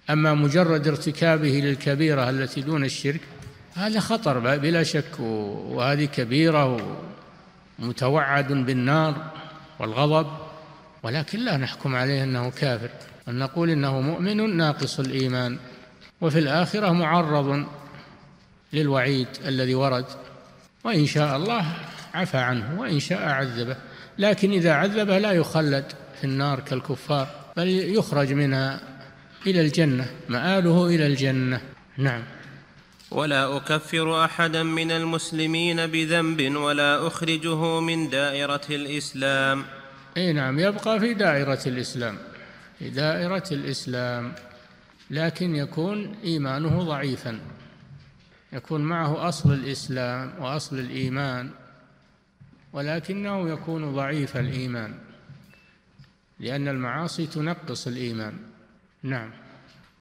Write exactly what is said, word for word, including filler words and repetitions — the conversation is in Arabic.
أما مجرد ارتكابه للكبيرة التي دون الشرك هذا خطر بلا شك، وهذه كبيرة ومتوعد بالنار والغضب، ولكن لا نحكم عليه أنه كافر، أن نقول إنه مؤمن ناقص الإيمان، وفي الآخرة معرض للوعيد الذي ورد، وإن شاء الله عفى عنه وإن شاء عذبه، لكن إذا عذبه لا يخلد في النار كالكفار، بل يخرج منها إلى الجنة، مآله إلى الجنة. نعم. ولا أكفر أحدا من المسلمين بذنب ولا أخرجه من دائرة الإسلام. أي نعم، يبقى في دائرة الإسلام، في دائرة الإسلام، لكن يكون إيمانه ضعيفا، يكون معه أصل الإسلام وأصل الإيمان، ولكنه يكون ضعيف الإيمان، لأن المعاصي تنقص الإيمان. نعم.